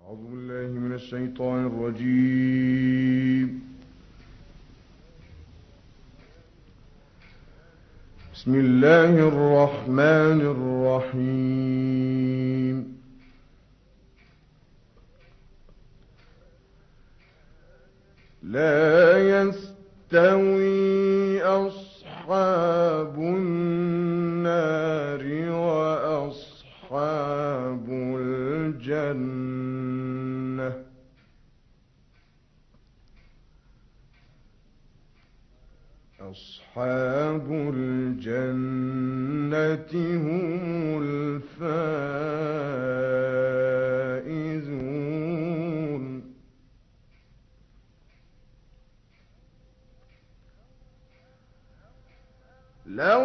أعوذ بالله من الشيطان الرجيم. بسم الله الرحمن الرحيم. لا يستوي أصحاب النار وأصحاب الجنة أصحاب الجنة هم الفائزون. لو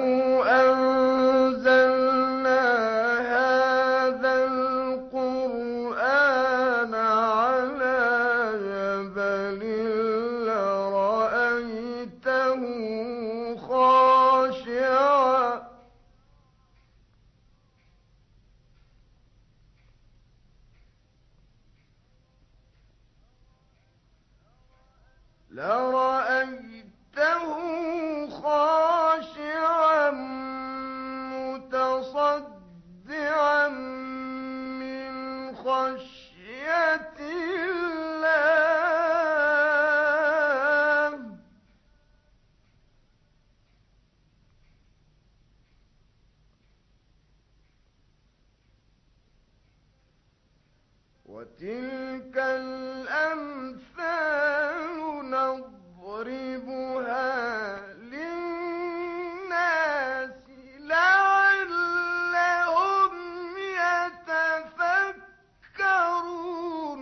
أنزلنا هذا القرآن على جبل لرأيته خاشعا متصدعا من خشية الله. وتلك الأمثال نضربها للناس لعلهم يتفكرون.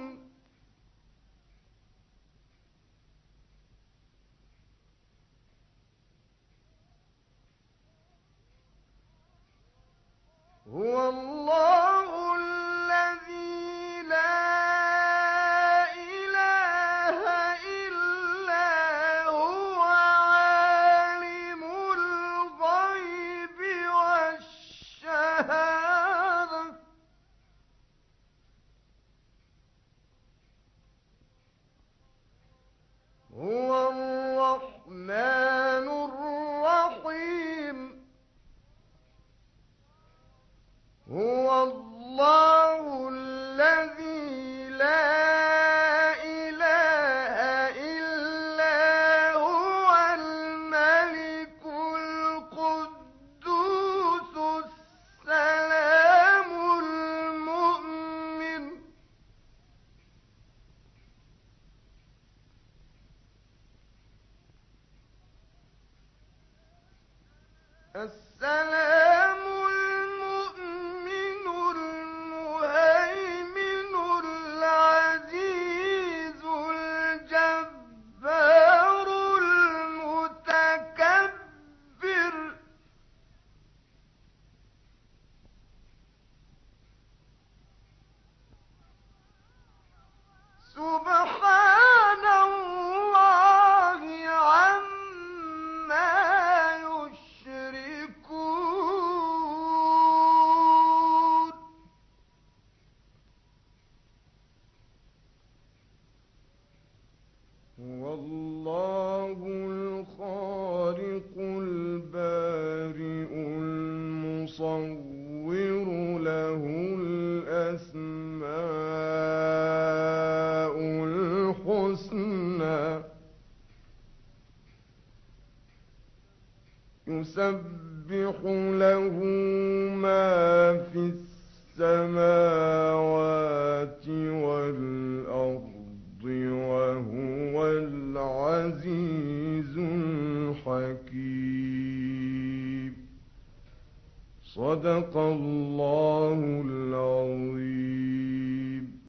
هو الله الذي لا إله إلا هو عالم الغيب والشهادة هو الرحمن الرحيم. هو الله الذي لا إله إلا هو الملك القدوس السلام المؤمن السلام المؤمن المهيمن العزيز الجبار المتكبر. سبحان الله عما يشركون. هو الله الخالق البارئ المصور له الأسماء الحسنى يسبح له ما في السماوات والأرض وهو العزيز الحكيم. صدق الله العظيم.